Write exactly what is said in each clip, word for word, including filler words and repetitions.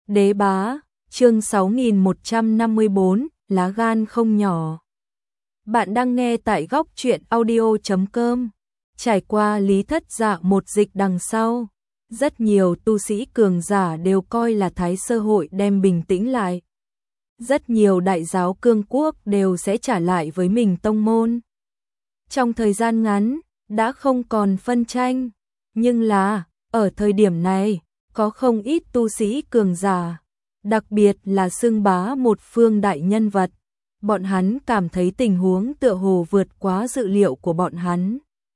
Đế bá, chương sáu nghìn một trăm năm mươi bốn, lá gan không nhỏ. Bạn đang nghe tại góc truyện audio chấm com. Trải qua lý thất dạ một dịch đằng sau, rất nhiều tu sĩ cường giả đều coi là thái sơ hội đem bình tĩnh lại. Rất nhiều đại giáo cương quốc đều sẽ trả lại với mình tông môn. Trong thời gian ngắn, đã không còn phân tranh, nhưng là, ở thời điểm này, có không ít tu sĩ cường giả, đặc biệt là xưng bá một phương đại nhân vật. Bọn hắn cảm thấy tình huống tựa hồ vượt quá dự liệu của bọn hắn.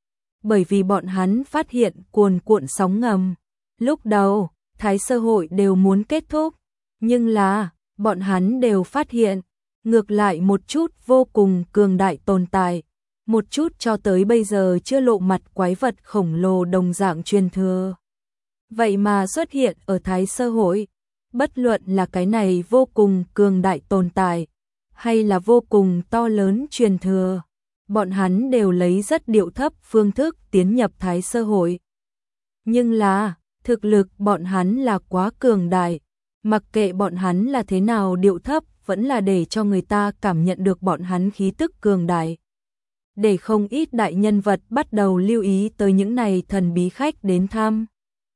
Bởi vì bọn hắn phát hiện cuồn cuộn sóng ngầm. Lúc đầu, thái sơ hội đều muốn kết thúc, nhưng là, bọn hắn đều phát hiện, ngược lại một chút vô cùng cường đại tồn tại. Một chút cho tới bây giờ chưa lộ mặt quái vật khổng lồ đồng dạng truyền thừa. Vậy mà xuất hiện ở thái sơ hội, bất luận là cái này vô cùng cường đại tồn tại, hay là vô cùng to lớn truyền thừa, bọn hắn đều lấy rất điệu thấp phương thức tiến nhập thái sơ hội. Nhưng là, thực lực bọn hắn là quá cường đại, mặc kệ bọn hắn là thế nào điệu thấp, vẫn là để cho người ta cảm nhận được bọn hắn khí tức cường đại. Để không ít đại nhân vật bắt đầu lưu ý tới những này thần bí khách đến thăm.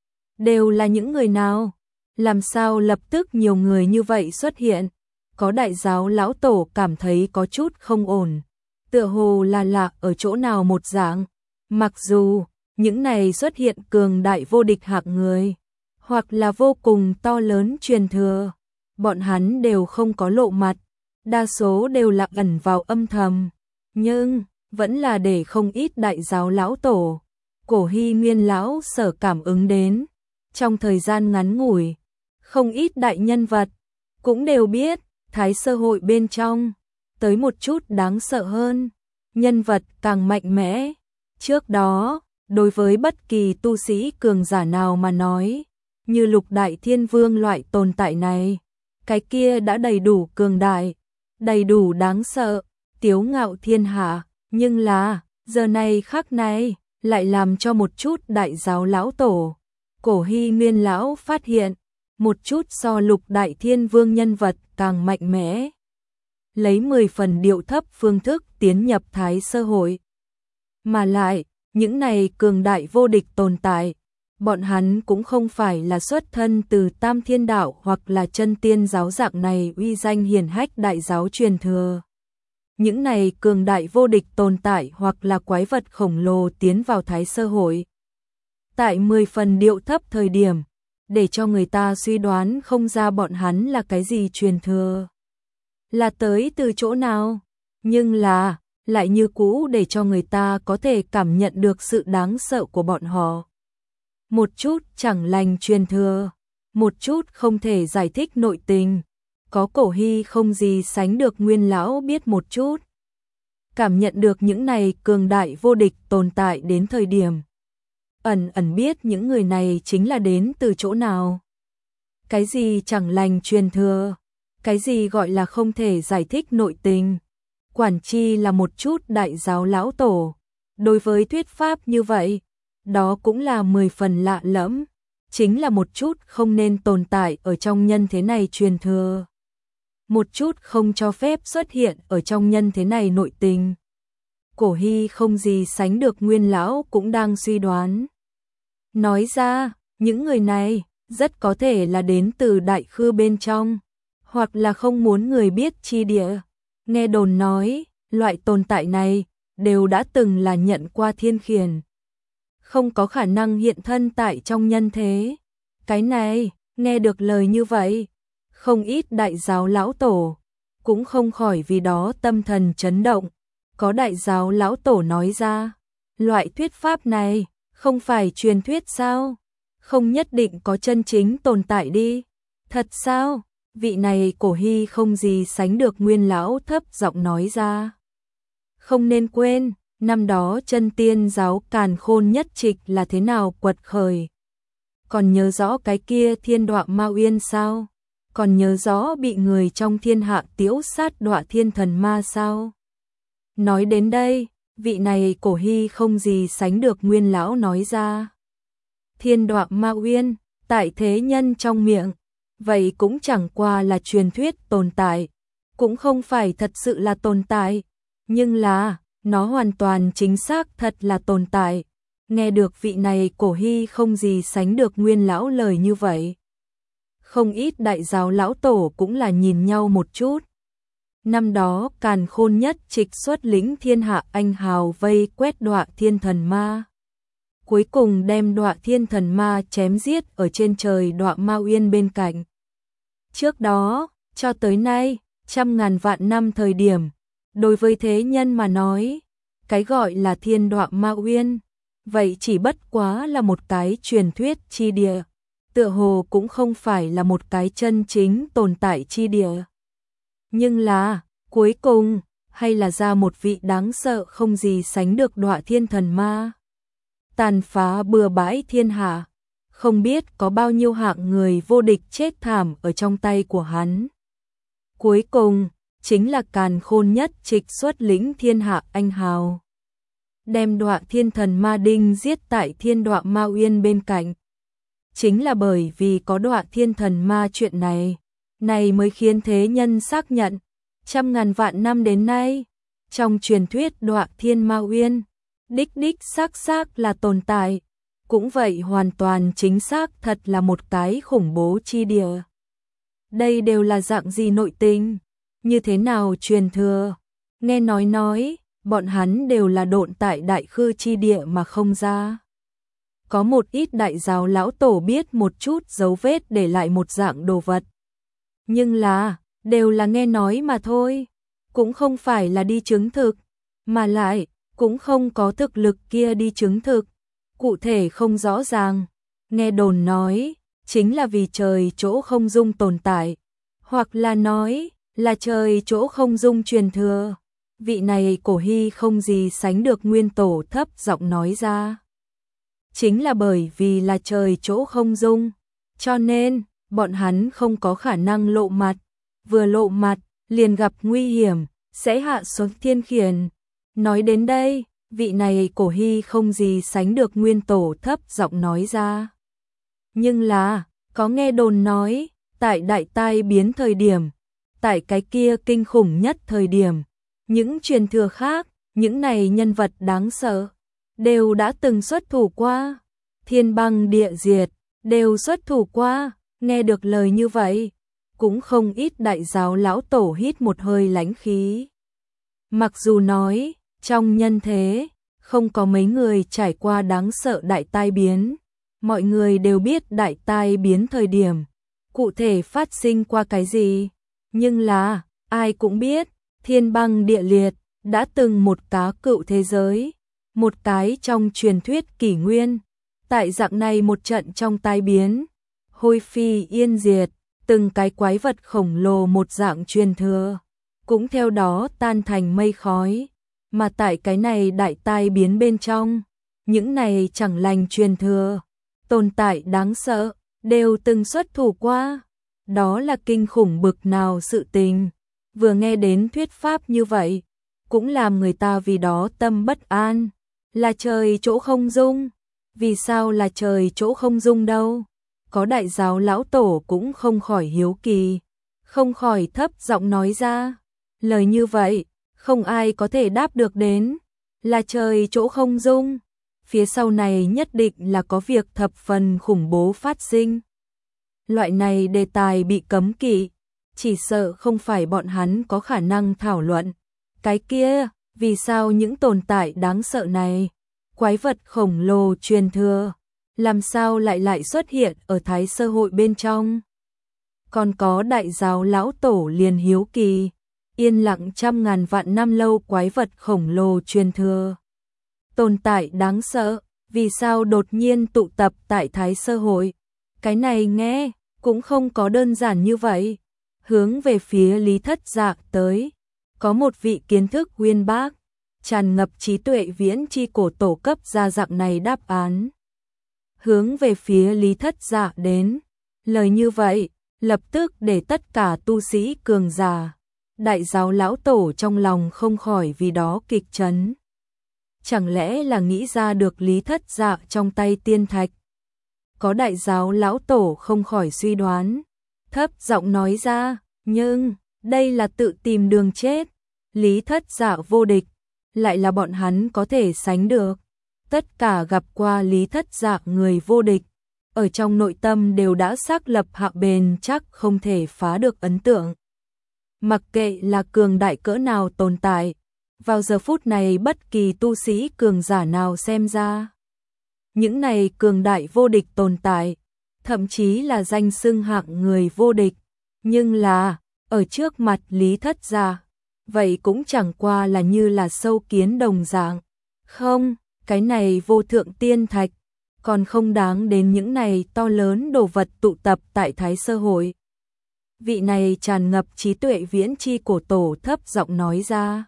Đều là những người nào? Làm sao lập tức nhiều người như vậy xuất hiện? Có đại giáo lão tổ cảm thấy có chút không ổn. Tựa hồ là lạ ở chỗ nào một dạng. Mặc dù, những này xuất hiện cường đại vô địch hạng người, hoặc là vô cùng to lớn truyền thừa, bọn hắn đều không có lộ mặt. Đa số đều là ẩn vào âm thầm. Nhưng, vẫn là để không ít đại giáo lão tổ, cổ hy nguyên lão sở cảm ứng đến. Trong thời gian ngắn ngủi, không ít đại nhân vật cũng đều biết thái sơ hội bên trong tới một chút đáng sợ hơn, nhân vật càng mạnh mẽ. Trước đó, đối với bất kỳ tu sĩ cường giả nào mà nói, như Lục Đại Thiên Vương loại tồn tại này, cái kia đã đầy đủ cường đại, đầy đủ đáng sợ, tiếu ngạo thiên hạ. Nhưng là, giờ này khắc này, lại làm cho một chút đại giáo lão tổ, cổ hy nguyên lão phát hiện, một chút so Lục Đại Thiên Vương nhân vật càng mạnh mẽ. Lấy mười phần điệu thấp phương thức tiến nhập thái sơ hội. Mà lại, những này cường đại vô địch tồn tại, bọn hắn cũng không phải là xuất thân từ Tam Thiên Đạo hoặc là chân tiên giáo dạng này uy danh hiển hách đại giáo truyền thừa. Những này cường đại vô địch tồn tại hoặc là quái vật khổng lồ tiến vào thái sơ hội. Tại mười phần điệu thấp thời điểm, để cho người ta suy đoán không ra bọn hắn là cái gì truyền thừa. Là tới từ chỗ nào, nhưng là, lại như cũ để cho người ta có thể cảm nhận được sự đáng sợ của bọn họ. Một chút chẳng lành truyền thừa, một chút không thể giải thích nội tình. Có cổ hy không gì sánh được nguyên lão biết một chút. Cảm nhận được những này cường đại vô địch tồn tại đến thời điểm. Ẩn ẩn biết những người này chính là đến từ chỗ nào. Cái gì chẳng lành truyền thừa, cái gì gọi là không thể giải thích nội tình. Quản chi là một chút đại giáo lão tổ. Đối với thuyết pháp như vậy, đó cũng là mười phần lạ lẫm. Chính là một chút không nên tồn tại ở trong nhân thế này truyền thừa. Một chút không cho phép xuất hiện ở trong nhân thế này nội tình. Cổ hy không gì sánh được nguyên lão cũng đang suy đoán. Nói ra, những người này rất có thể là đến từ đại khư bên trong, hoặc là không muốn người biết chi địa. Nghe đồn nói, loại tồn tại này đều đã từng là nhận qua thiên khiển. Không có khả năng hiện thân tại trong nhân thế. Cái này, nghe được lời như vậy, không ít đại giáo lão tổ cũng không khỏi vì đó tâm thần chấn động. Có đại giáo lão tổ nói ra, loại thuyết pháp này không phải truyền thuyết sao? Không nhất định có chân chính tồn tại đi. Thật sao? Vị này cổ hy không gì sánh được nguyên lão thấp giọng nói ra. Không nên quên, năm đó chân tiên giáo Càn Khôn nhất trịch là thế nào quật khởi. Còn nhớ rõ cái kia thiên đọa ma uyên sao? Còn nhớ rõ bị người trong thiên hạ tiễu sát đọa thiên thần ma sao? Nói đến đây, vị này cổ hy không gì sánh được nguyên lão nói ra. Thiên đọa ma uyên, tại thế nhân trong miệng, vậy cũng chẳng qua là truyền thuyết tồn tại, cũng không phải thật sự là tồn tại, nhưng là, nó hoàn toàn chính xác thật là tồn tại. Nghe được vị này Cổ Hy không gì sánh được Nguyên lão lời như vậy. Không ít đại giáo lão tổ cũng là nhìn nhau một chút. Năm đó Càn Khôn Nhất Trịch xuất lĩnh thiên hạ anh hào vây quét Đọa Thiên Thần Ma. Cuối cùng đem Đọa Thiên Thần Ma chém giết ở trên trời Đọa Ma Uyên bên cạnh. Trước đó, cho tới nay, trăm ngàn vạn năm thời điểm, đối với thế nhân mà nói, cái gọi là Thiên Đọa Ma Uyên, vậy chỉ bất quá là một cái truyền thuyết chi địa, tựa hồ cũng không phải là một cái chân chính tồn tại chi địa. Nhưng là, cuối cùng, hay là ra một vị đáng sợ không gì sánh được Đọa Thiên Thần Ma. Tàn phá bừa bãi thiên hạ, không biết có bao nhiêu hạng người vô địch chết thảm ở trong tay của hắn. Cuối cùng, chính là Càn Khôn Nhất Trịch xuất lĩnh thiên hạ anh hào. Đem Đọa Thiên Thần Ma đinh giết tại Thiên Đọa Ma Uyên bên cạnh. Chính là bởi vì có Đọa Thiên Thần Ma chuyện này, này mới khiến thế nhân xác nhận, trăm ngàn vạn năm đến nay, trong truyền thuyết Đọa Thiên Ma Uyên, đích đích xác xác là tồn tại, cũng vậy hoàn toàn chính xác thật là một cái khủng bố chi địa. Đây đều là dạng gì nội tình, như thế nào truyền thừa, nghe nói nói, bọn hắn đều là độn tại đại khư chi địa mà không ra. Có một ít đại giáo lão tổ biết một chút dấu vết để lại một dạng đồ vật. Nhưng là, đều là nghe nói mà thôi, cũng không phải là đi chứng thực, mà lại, cũng không có thực lực kia đi chứng thực, cụ thể không rõ ràng. Nghe đồn nói, chính là vì trời chỗ không dung tồn tại, hoặc là nói, là trời chỗ không dung truyền thừa. Vị này Cổ Hy không gì sánh được Nguyên Tổ thấp giọng nói ra. Chính là bởi vì là trời chỗ không dung, cho nên, bọn hắn không có khả năng lộ mặt, vừa lộ mặt, liền gặp nguy hiểm, sẽ hạ xuống thiên khiển. Nói đến đây, vị này Cổ Hy không gì sánh được Nguyên Tổ thấp giọng nói ra. Nhưng là, có nghe đồn nói, tại đại tai biến thời điểm, tại cái kia kinh khủng nhất thời điểm, những truyền thừa khác, những này nhân vật đáng sợ, đều đã từng xuất thủ qua, thiên băng địa diệt, đều xuất thủ qua. Nghe được lời như vậy, cũng không ít đại giáo lão tổ hít một hơi lãnh khí. Mặc dù nói, trong nhân thế, không có mấy người trải qua đáng sợ đại tai biến, mọi người đều biết đại tai biến thời điểm, cụ thể phát sinh qua cái gì, nhưng là, ai cũng biết, thiên băng địa liệt, đã từng một cá cựu thế giới, một cái trong truyền thuyết kỷ nguyên, tại dạng này một trận trong tai biến, hôi phi yên diệt, từng cái quái vật khổng lồ một dạng truyền thừa, cũng theo đó tan thành mây khói, mà tại cái này đại tai biến bên trong, những này chẳng lành truyền thừa, tồn tại đáng sợ, đều từng xuất thủ qua, đó là kinh khủng bực nào sự tình, vừa nghe đến thuyết pháp như vậy, cũng làm người ta vì đó tâm bất an, là trời chỗ không dung, vì sao là trời chỗ không dung đâu? Có đại giáo lão tổ cũng không khỏi hiếu kỳ, không khỏi thấp giọng nói ra, lời như vậy, không ai có thể đáp được đến, là trời chỗ không dung, phía sau này nhất định là có việc thập phần khủng bố phát sinh. Loại này đề tài bị cấm kỵ, chỉ sợ không phải bọn hắn có khả năng thảo luận. Cái kia, vì sao những tồn tại đáng sợ này, quái vật khổng lồ truyền thừa, làm sao lại lại xuất hiện ở Thái Sơ Hội bên trong? Còn có đại giáo lão tổ liền hiếu kỳ, yên lặng trăm ngàn vạn năm lâu quái vật khổng lồ truyền thừa. Tồn tại đáng sợ, vì sao đột nhiên tụ tập tại Thái Sơ Hội? Cái này nghe, cũng không có đơn giản như vậy. Hướng về phía Lý Thất Dạ tới, có một vị kiến thức uyên bác, tràn ngập trí tuệ viễn chi cổ tổ cấp ra dạng này đáp án. Hướng về phía Lý Thất Dạ đến, lời như vậy, lập tức để tất cả tu sĩ cường giả, đại giáo lão tổ trong lòng không khỏi vì đó kịch chấn. Chẳng lẽ là nghĩ ra được Lý Thất Dạ trong tay tiên thạch? Có đại giáo lão tổ không khỏi suy đoán, thấp giọng nói ra, nhưng, đây là tự tìm đường chết. Lý Thất Dạ vô địch, lại là bọn hắn có thể sánh được. Tất cả gặp qua Lý Thất Dạ người vô địch, ở trong nội tâm đều đã xác lập hạ bền chắc không thể phá được ấn tượng. Mặc kệ là cường đại cỡ nào tồn tại, vào giờ phút này bất kỳ tu sĩ cường giả nào xem ra. Những này cường đại vô địch tồn tại, thậm chí là danh xưng hạng người vô địch, nhưng là, ở trước mặt Lý Thất Dạ, vậy cũng chẳng qua là như là sâu kiến đồng dạng. Không, cái này vô thượng tiên thạch, còn không đáng đến những này to lớn đồ vật tụ tập tại Thái Sơ Hội. Vị này tràn ngập trí tuệ viễn chi cổ tổ thấp giọng nói ra.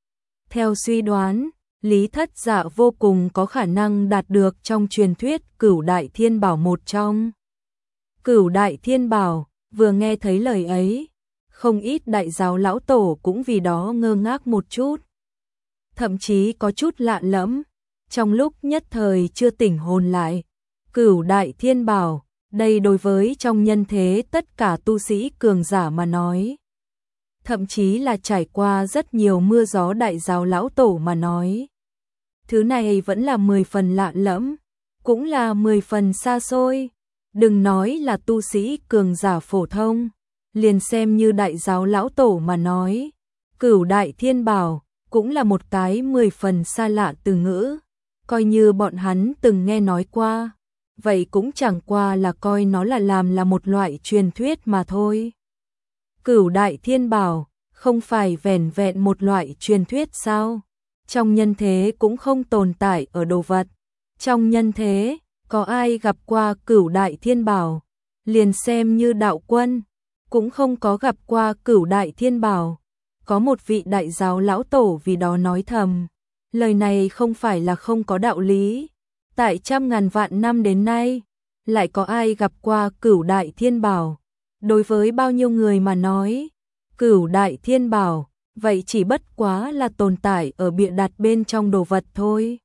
Theo suy đoán, Lý Thất Dạ vô cùng có khả năng đạt được trong truyền thuyết Cửu Đại Thiên Bảo một trong. Cửu Đại Thiên Bảo, vừa nghe thấy lời ấy, không ít đại giáo lão tổ cũng vì đó ngơ ngác một chút. Thậm chí có chút lạ lẫm, trong lúc nhất thời chưa tỉnh hồn lại. Cửu Đại Thiên Bảo, đây đối với trong nhân thế tất cả tu sĩ cường giả mà nói. Thậm chí là trải qua rất nhiều mưa gió đại giáo lão tổ mà nói. Thứ này vẫn là mười phần lạ lẫm, cũng là mười phần xa xôi. Đừng nói là tu sĩ cường giả phổ thông, liền xem như đại giáo lão tổ mà nói. Cửu Đại Thiên Bảo, cũng là một cái mười phần xa lạ từ ngữ. Coi như bọn hắn từng nghe nói qua, vậy cũng chẳng qua là coi nó là làm là một loại truyền thuyết mà thôi. Cửu Đại Thiên Bảo, không phải vẻn vẹn một loại truyền thuyết sao? Trong nhân thế cũng không tồn tại ở đồ vật. Trong nhân thế, có ai gặp qua Cửu Đại Thiên Bảo, liền xem như đạo quân, cũng không có gặp qua Cửu Đại Thiên Bảo. Có một vị đại giáo lão tổ vì đó nói thầm, lời này không phải là không có đạo lý. Tại trăm ngàn vạn năm đến nay, lại có ai gặp qua Cửu Đại Thiên Bảo? Đối với bao nhiêu người mà nói, Cửu Đại Thiên Bảo, vậy chỉ bất quá là tồn tại ở bịa đặt bên trong đồ vật thôi.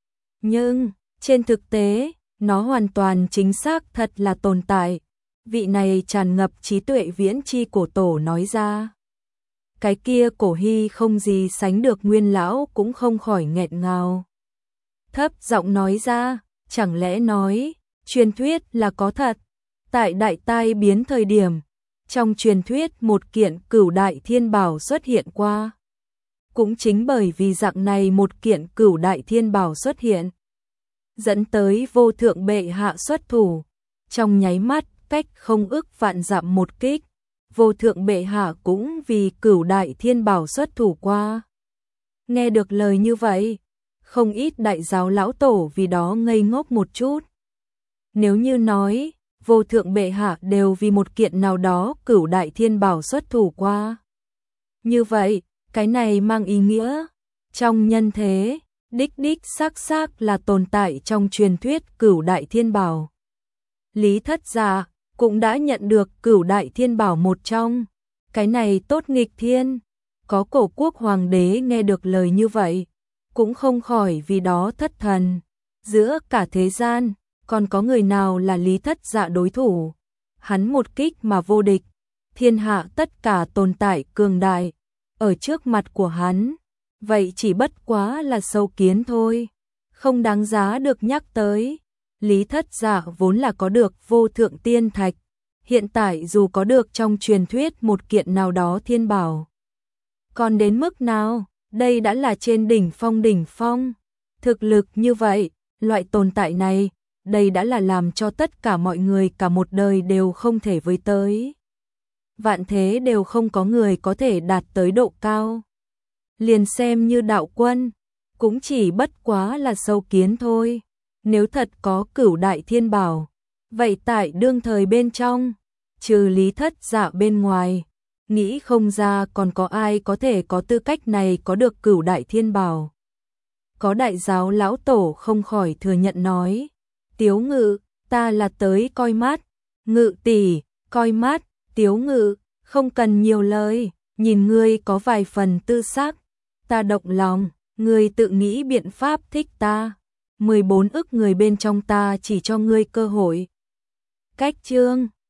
Nhưng, trên thực tế, nó hoàn toàn chính xác thật là tồn tại. Vị này tràn ngập trí tuệ viễn chi cổ tổ nói ra. Cái kia cổ hy không gì sánh được Nguyên lão cũng không khỏi nghẹn ngào. Thấp giọng nói ra, chẳng lẽ nói, truyền thuyết là có thật. Tại đại tai biến thời điểm, trong truyền thuyết một kiện Cửu Đại Thiên Bảo xuất hiện qua. Cũng chính bởi vì dạng này một kiện Cửu Đại Thiên Bảo xuất hiện, dẫn tới vô thượng bệ hạ xuất thủ. Trong nháy mắt, cách không ức vạn dặm một kích, vô thượng bệ hạ cũng vì Cửu Đại Thiên Bảo xuất thủ qua. Nghe được lời như vậy, không ít đại giáo lão tổ vì đó ngây ngốc một chút. Nếu như nói, vô thượng bệ hạ đều vì một kiện nào đó Cửu Đại Thiên Bảo xuất thủ qua. Như vậy, cái này mang ý nghĩa, trong nhân thế, đích đích xác xác là tồn tại trong truyền thuyết Cửu Đại Thiên Bảo. Lý Thất Dạ cũng đã nhận được Cửu Đại Thiên Bảo một trong, cái này tốt nghịch thiên. Có cổ quốc hoàng đế nghe được lời như vậy, cũng không khỏi vì đó thất thần. Giữa cả thế gian, còn có người nào là Lý Thất Dạ đối thủ? Hắn một kích mà vô địch, thiên hạ tất cả tồn tại cường đại, ở trước mặt của hắn, vậy chỉ bất quá là sâu kiến thôi, không đáng giá được nhắc tới. Lý Thất Dạ vốn là có được vô thượng tiên thạch, hiện tại dù có được trong truyền thuyết một kiện nào đó thiên bảo, còn đến mức nào, đây đã là trên đỉnh phong đỉnh phong. Thực lực như vậy, loại tồn tại này, đây đã là làm cho tất cả mọi người cả một đời đều không thể với tới. Vạn thế đều không có người có thể đạt tới độ cao. Liền xem như đạo quân, cũng chỉ bất quá là sâu kiến thôi. Nếu thật có Cửu Đại Thiên Bảo, vậy tại đương thời bên trong, trừ Lý Thất Dạ bên ngoài, nghĩ không ra còn có ai có thể có tư cách này có được Cửu Đại Thiên Bảo. Có đại giáo lão tổ không khỏi thừa nhận nói, Tiếu Ngự, ta là tới coi mắt. Ngự tỷ, coi mắt. Tiếu Ngự, không cần nhiều lời, nhìn ngươi có vài phần tư sắc, ta động lòng, ngươi tự nghĩ biện pháp thích ta. mười bốn ức người bên trong ta chỉ cho ngươi cơ hội. Cách chương